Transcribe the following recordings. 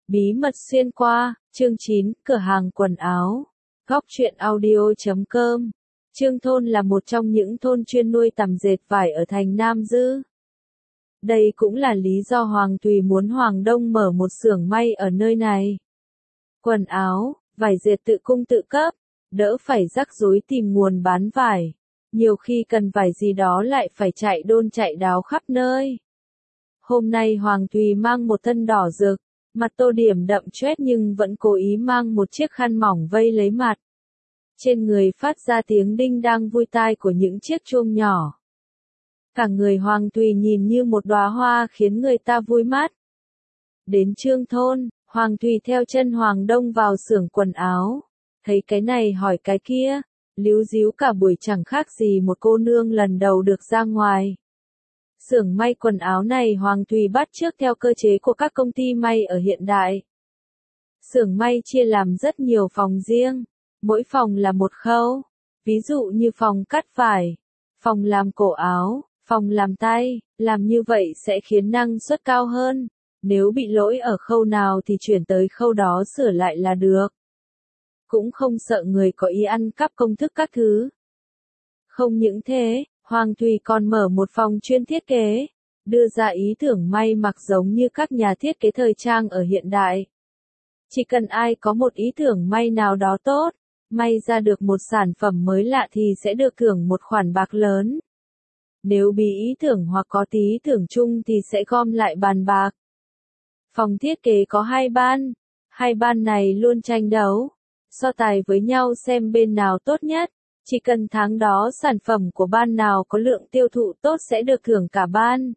Bí mật xuyên qua, chương 9, cửa hàng quần áo. Góc truyện audio.com. Trương thôn là một trong những thôn chuyên nuôi tằm dệt vải ở thành Nam Dư. Đây cũng là lý do Hoàng Thùy muốn Hoàng Đông mở một xưởng may ở nơi này. Quần áo, vải dệt tự cung tự cấp, đỡ phải rắc rối tìm nguồn bán vải. Nhiều khi cần vải gì đó lại phải chạy đôn chạy đáo khắp nơi. Hôm nay Hoàng Thùy mang một thân đỏ rực, mặt tô điểm đậm chét nhưng vẫn cố ý mang một chiếc khăn mỏng vây lấy mặt. Trên người phát ra tiếng đinh đang vui tai của những chiếc chuông nhỏ. Cả người Hoàng Thùy nhìn như một đóa hoa khiến người ta vui mắt. Đến Trương thôn, Hoàng Thùy theo chân Hoàng Đông vào xưởng quần áo. Thấy cái này hỏi cái kia, líu díu cả buổi chẳng khác gì một cô nương lần đầu được ra ngoài. Xưởng may quần áo này Hoàng Thùy bắt chước theo cơ chế của các công ty may ở hiện đại. Xưởng may chia làm rất nhiều phòng riêng, mỗi phòng là một khâu, ví dụ như phòng cắt vải, phòng làm cổ áo, phòng làm tay, làm như vậy sẽ khiến năng suất cao hơn, nếu bị lỗi ở khâu nào thì chuyển tới khâu đó sửa lại là được. Cũng không sợ người có ý ăn cắp công thức các thứ. Không những thế, Hoàng Thùy còn mở một phòng chuyên thiết kế, đưa ra ý tưởng may mặc giống như các nhà thiết kế thời trang ở hiện đại. Chỉ cần ai có một ý tưởng may nào đó tốt, may ra được một sản phẩm mới lạ thì sẽ được thưởng một khoản bạc lớn. Nếu bí ý tưởng hoặc có tí thưởng chung thì sẽ gom lại bàn bạc. Phòng thiết kế có hai ban này luôn tranh đấu, so tài với nhau xem bên nào tốt nhất. Chỉ cần tháng đó sản phẩm của ban nào có lượng tiêu thụ tốt sẽ được thưởng cả ban.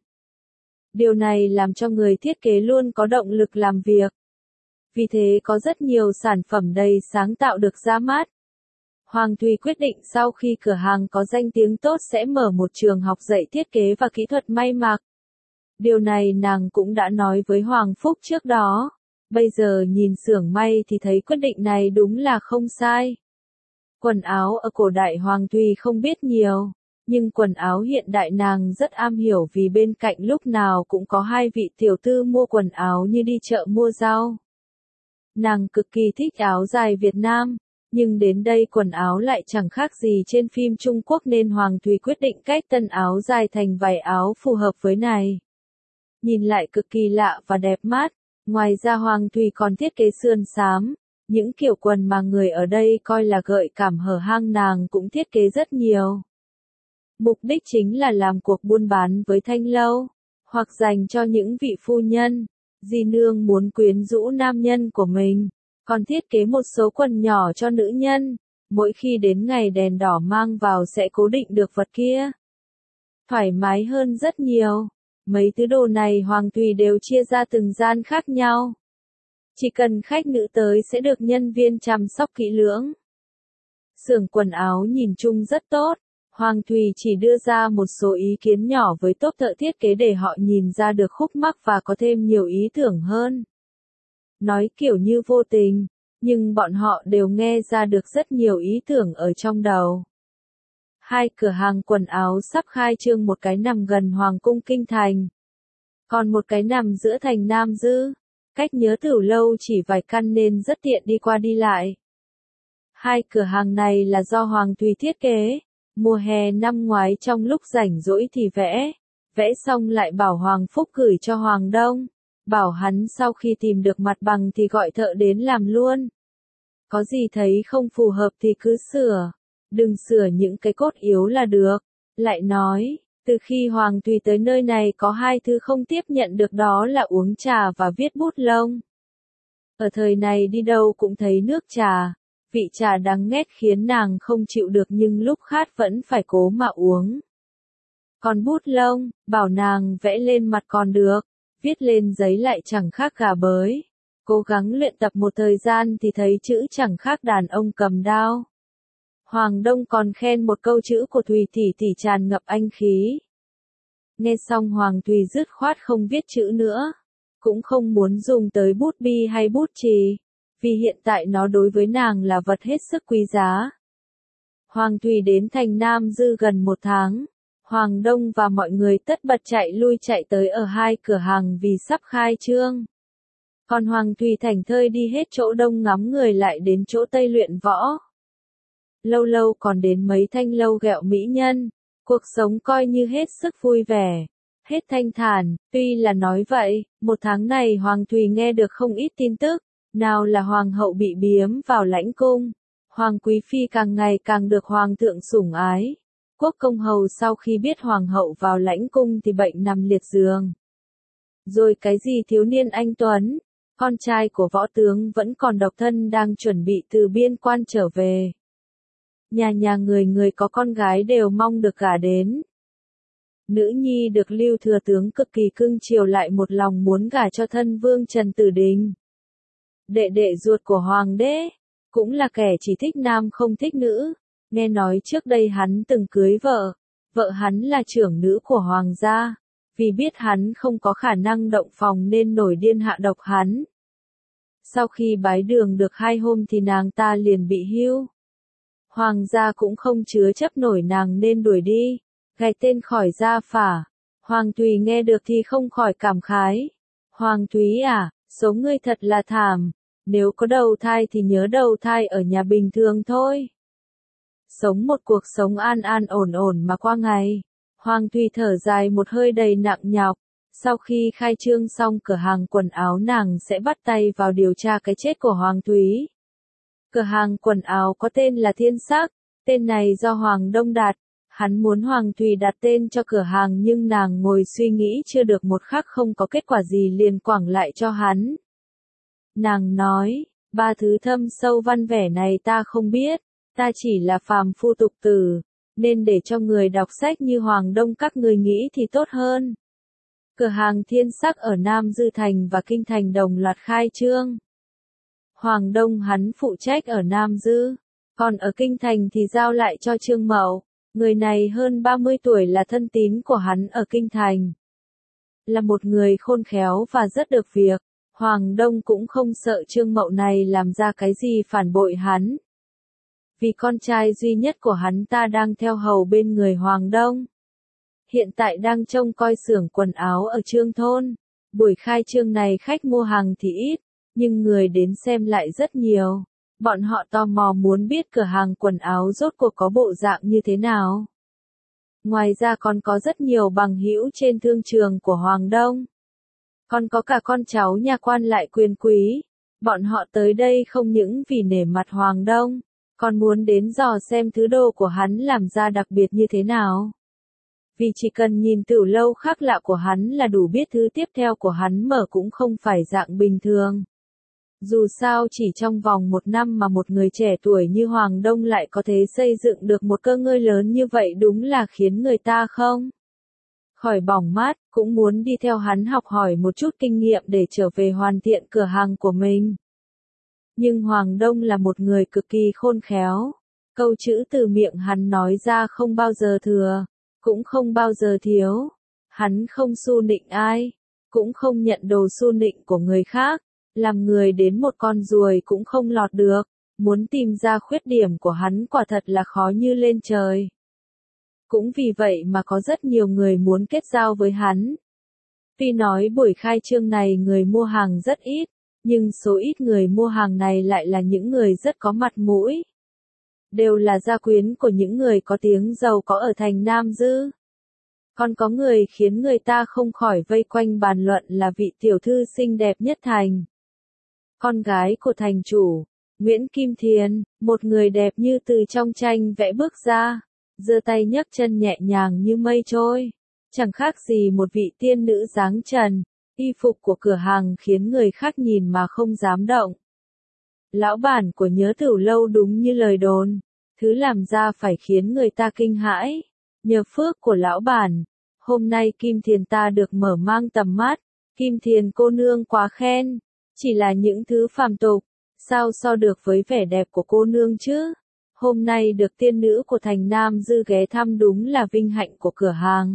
Điều này làm cho người thiết kế luôn có động lực làm việc. Vì thế có rất nhiều sản phẩm đầy sáng tạo được ra mắt. Hoàng Thùy quyết định sau khi cửa hàng có danh tiếng tốt sẽ mở một trường học dạy thiết kế và kỹ thuật may mặc. Điều này nàng cũng đã nói với Hoàng Phúc trước đó. Bây giờ nhìn xưởng may thì thấy quyết định này đúng là không sai. Quần áo ở cổ đại Hoàng Thùy không biết nhiều, nhưng quần áo hiện đại nàng rất am hiểu vì bên cạnh lúc nào cũng có hai vị tiểu tư mua quần áo như đi chợ mua rau. Nàng cực kỳ thích áo dài Việt Nam, nhưng đến đây quần áo lại chẳng khác gì trên phim Trung Quốc nên Hoàng Thùy quyết định cách tân áo dài thành vải áo phù hợp với này. Nhìn lại cực kỳ lạ và đẹp mắt, ngoài ra Hoàng Thùy còn thiết kế sườn xám. Những kiểu quần mà người ở đây coi là gợi cảm hở hang nàng cũng thiết kế rất nhiều. Mục đích chính là làm cuộc buôn bán với thanh lâu, hoặc dành cho những vị phu nhân, di nương muốn quyến rũ nam nhân của mình, còn thiết kế một số quần nhỏ cho nữ nhân, mỗi khi đến ngày đèn đỏ mang vào sẽ cố định được vật kia. Thoải mái hơn rất nhiều, mấy thứ đồ này Hoàng Thùy đều chia ra từng gian khác nhau. Chỉ cần khách nữ tới sẽ được nhân viên chăm sóc kỹ lưỡng. Xưởng quần áo nhìn chung rất tốt, Hoàng Thùy chỉ đưa ra một số ý kiến nhỏ với tốp thợ thiết kế để họ nhìn ra được khúc mắc và có thêm nhiều ý tưởng hơn. Nói kiểu như vô tình, nhưng bọn họ đều nghe ra được rất nhiều ý tưởng ở trong đầu. Hai cửa hàng quần áo sắp khai trương, một cái nằm gần Hoàng cung Kinh Thành, còn một cái nằm giữa thành Nam Dư. Cách nhớ Tửu Lâu chỉ vài căn nên rất tiện đi qua đi lại. Hai cửa hàng này là do Hoàng Thùy thiết kế. Mùa hè năm ngoái trong lúc rảnh rỗi thì vẽ xong lại bảo Hoàng Phúc gửi cho Hoàng Đông. Bảo hắn sau khi tìm được mặt bằng thì gọi thợ đến làm luôn. Có gì thấy không phù hợp thì cứ sửa. Đừng sửa những cái cốt yếu là được. Lại nói, từ khi Hoàng Thùy tới nơi này có hai thứ không tiếp nhận được, đó là uống trà và viết bút lông. Ở thời này đi đâu cũng thấy nước trà, vị trà đắng nghét khiến nàng không chịu được nhưng lúc khát vẫn phải cố mà uống. Còn bút lông, bảo nàng vẽ lên mặt còn được, viết lên giấy lại chẳng khác gà bới. Cố gắng luyện tập một thời gian thì thấy chữ chẳng khác đàn ông cầm đao. Hoàng Đông còn khen một câu chữ của Thùy tỷ tràn ngập anh khí. Nghe xong Hoàng Thùy dứt khoát không viết chữ nữa, cũng không muốn dùng tới bút bi hay bút chì, vì hiện tại nó đối với nàng là vật hết sức quý giá. Hoàng Thùy đến thành Nam Dư gần một tháng, Hoàng Đông và mọi người tất bật chạy lui chạy tới ở hai cửa hàng vì sắp khai trương. Còn Hoàng Thùy thảnh thơi đi hết chỗ đông ngắm người lại đến chỗ tây luyện võ. Lâu lâu còn đến mấy thanh lâu ghẹo mỹ nhân, cuộc sống coi như hết sức vui vẻ, hết thanh thản. Tuy là nói vậy, một tháng này Hoàng Thùy nghe được không ít tin tức, nào là Hoàng hậu bị biếm vào lãnh cung, Hoàng Quý Phi càng ngày càng được Hoàng thượng sủng ái. Quốc công hầu sau khi biết Hoàng hậu vào lãnh cung thì bệnh nằm liệt giường. Rồi cái gì thiếu niên anh Tuấn, con trai của võ tướng vẫn còn độc thân đang chuẩn bị từ biên quan trở về. Nhà nhà người người có con gái đều mong được gả đến. Nữ nhi được Lưu thừa tướng cực kỳ cưng chiều lại một lòng muốn gả cho thân vương Trần Tử Đình. Đệ đệ ruột của hoàng đế, cũng là kẻ chỉ thích nam không thích nữ, nghe nói trước đây hắn từng cưới vợ, vợ hắn là trưởng nữ của hoàng gia, vì biết hắn không có khả năng động phòng nên nổi điên hạ độc hắn. Sau khi bái đường được 2 hôm thì nàng ta liền bị hưu. Hoàng gia cũng không chứa chấp nổi nàng nên đuổi đi, gạch tên khỏi gia phả. Hoàng Thùy nghe được thì không khỏi cảm khái. Hoàng Thúy à, số ngươi thật là thảm, nếu có đầu thai thì nhớ đầu thai ở nhà bình thường thôi. Sống một cuộc sống an an ổn ổn mà qua ngày. Hoàng Thùy thở dài một hơi đầy nặng nhọc. Sau khi khai trương xong cửa hàng quần áo nàng sẽ bắt tay vào điều tra cái chết của Hoàng Thúy. Cửa hàng quần áo có tên là Thiên Sắc, tên này do Hoàng Đông đặt. Hắn muốn Hoàng Thùy đặt tên cho cửa hàng nhưng nàng ngồi suy nghĩ chưa được một khắc không có kết quả gì liền quẳng lại cho hắn. Nàng nói, 3 thứ thâm sâu văn vẻ này ta không biết, ta chỉ là phàm phu tục tử, nên để cho người đọc sách như Hoàng Đông các người nghĩ thì tốt hơn. Cửa hàng Thiên Sắc ở Nam Dư Thành và Kinh Thành đồng loạt khai trương. Hoàng Đông hắn phụ trách ở Nam Dư, còn ở Kinh Thành thì giao lại cho Trương Mậu. Người này hơn 30 tuổi là thân tín của hắn ở Kinh Thành. Là một người khôn khéo và rất được việc, Hoàng Đông cũng không sợ Trương Mậu này làm ra cái gì phản bội hắn. Vì con trai duy nhất của hắn ta đang theo hầu bên người Hoàng Đông. Hiện tại đang trông coi xưởng quần áo ở Trương Thôn. Buổi khai trương này khách mua hàng thì ít, nhưng người đến xem lại rất nhiều. Bọn họ tò mò muốn biết cửa hàng quần áo rốt cuộc có bộ dạng như thế nào. Ngoài ra còn có rất nhiều bằng hữu trên thương trường của Hoàng Đông. Còn có cả con cháu nhà quan lại quyền quý. Bọn họ tới đây không những vì nể mặt Hoàng Đông, còn muốn đến dò xem thứ đồ của hắn làm ra đặc biệt như thế nào. Vì chỉ cần nhìn tiểu lâu khác lạ của hắn là đủ biết thứ tiếp theo của hắn mở cũng không phải dạng bình thường. Dù sao chỉ trong vòng 1 năm mà một người trẻ tuổi như Hoàng Đông lại có thể xây dựng được một cơ ngơi lớn như vậy đúng là khiến người ta không khỏi bỏng mắt, cũng muốn đi theo hắn học hỏi một chút kinh nghiệm để trở về hoàn thiện cửa hàng của mình. Nhưng Hoàng Đông là một người cực kỳ khôn khéo. Câu chữ từ miệng hắn nói ra không bao giờ thừa, cũng không bao giờ thiếu. Hắn không xu nịnh ai, cũng không nhận đồ xu nịnh của người khác. Làm người đến một con ruồi cũng không lọt được, muốn tìm ra khuyết điểm của hắn quả thật là khó như lên trời. Cũng vì vậy mà có rất nhiều người muốn kết giao với hắn. Tuy nói buổi khai trương này người mua hàng rất ít, nhưng số ít người mua hàng này lại là những người rất có mặt mũi. Đều là gia quyến của những người có tiếng giàu có ở thành Nam Dư. Còn có người khiến người ta không khỏi vây quanh bàn luận là vị tiểu thư xinh đẹp nhất thành. Con gái của thành chủ, Nguyễn Kim Thiền, một người đẹp như từ trong tranh vẽ bước ra, giơ tay nhấc chân nhẹ nhàng như mây trôi, chẳng khác gì một vị tiên nữ dáng trần, y phục của cửa hàng khiến người khác nhìn mà không dám động. Lão bản của Nhớ Tửu Lâu đúng như lời đồn, thứ làm ra phải khiến người ta kinh hãi, nhờ phước của lão bản, hôm nay Kim Thiền ta được mở mang tầm mắt, Kim Thiền cô nương quá khen. Chỉ là những thứ phàm tục, sao so được với vẻ đẹp của cô nương chứ? Hôm nay được tiên nữ của thành Nam Dư ghé thăm đúng là vinh hạnh của cửa hàng.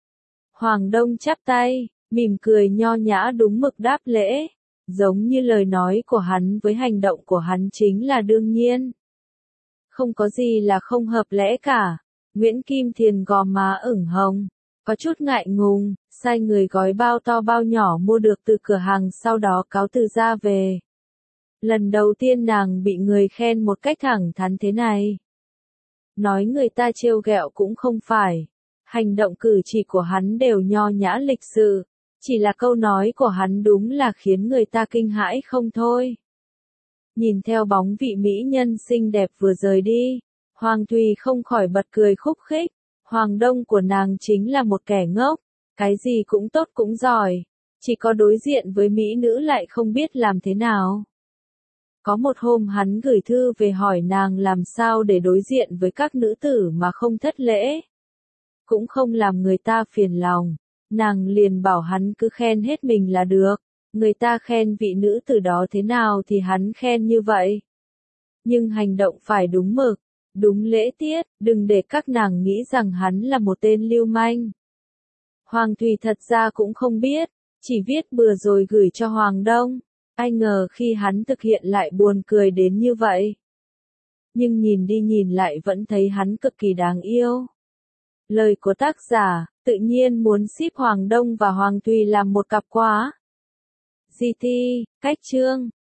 Hoàng Đông chắp tay, mỉm cười nho nhã đúng mực đáp lễ, giống như lời nói của hắn với hành động của hắn chính là đương nhiên. Không có gì là không hợp lẽ cả. Nguyễn Kim Thiền gò má ửng hồng, có chút ngại ngùng, sai người gói bao to bao nhỏ mua được từ cửa hàng sau đó cáo từ ra về. Lần đầu tiên nàng bị người khen một cách thẳng thắn thế này. Nói người ta trêu ghẹo cũng không phải. Hành động cử chỉ của hắn đều nho nhã lịch sự. Chỉ là câu nói của hắn đúng là khiến người ta kinh hãi không thôi. Nhìn theo bóng vị mỹ nhân xinh đẹp vừa rời đi, Hoàng Thùy không khỏi bật cười khúc khích. Hoàng Đông của nàng chính là một kẻ ngốc, cái gì cũng tốt cũng giỏi, chỉ có đối diện với mỹ nữ lại không biết làm thế nào. Có một hôm hắn gửi thư về hỏi nàng làm sao để đối diện với các nữ tử mà không thất lễ, cũng không làm người ta phiền lòng. Nàng liền bảo hắn cứ khen hết mình là được, người ta khen vị nữ tử đó thế nào thì hắn khen như vậy. Nhưng hành động phải đúng mực, đúng lễ tiết, đừng để các nàng nghĩ rằng hắn là một tên lưu manh. Hoàng Thùy thật ra cũng không biết, chỉ viết bừa rồi gửi cho Hoàng Đông. Ai ngờ khi hắn thực hiện lại buồn cười đến như vậy. Nhưng nhìn đi nhìn lại vẫn thấy hắn cực kỳ đáng yêu. Lời của tác giả, tự nhiên muốn ship Hoàng Đông và Hoàng Thùy làm một cặp quá. GT, cách chương.